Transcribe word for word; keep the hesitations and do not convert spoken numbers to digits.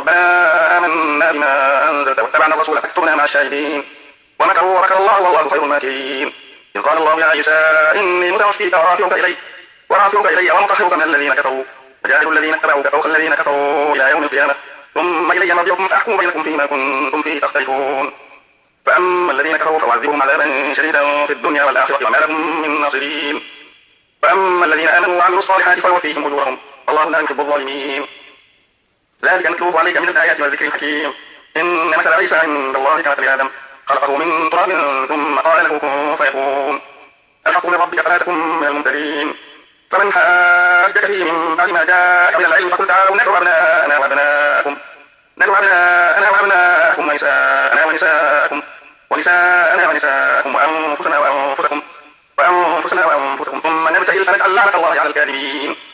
ربنا آمنا بما أنزلت واتبعنا الرسول فاكتبنا مع الشاهدين ومكروا ومكر الله والله خير الماكرين إذ قال الله يا عيسى إني متوفيك ورافعك إلي ورافعك إلي ومطهرك من الذين كفروا وجاعل الذين اتبعوك فوق الذين كفروا إلى يوم القيامة ثم إلي مرجعكم فأحكم بينكم فيما كنتم فيه تختلفون فأما الذين كفروا فأعذبهم عذابا شديدا في الدنيا والآخرة وما لهم من ناصرين وأما الذين آمنوا وعملوا الصالحات فيوفيهم أجورهم والله لا يحب الظالمين ذلك نتلوه عليك من الآيات والذكر الحكيم إن مثل عيسى عند الله كمثل آدم خلقه من تراب ثم قال له كن فيكون الحق من ربك فلا تكن من الممترين فمن حاجك فيه من بعد ما جاءك من العلم فقل تعالوا ندعو أبناءنا وأبناءكم ندعو أبناءنا وأبناءكم ونساءنا ونساءكم ونساءنا ونساءكم وأنفسنا وأنفسكم وأنفسنا وأنفسكم ثم نبتهل فنجعل لعنة الله على الكاذبين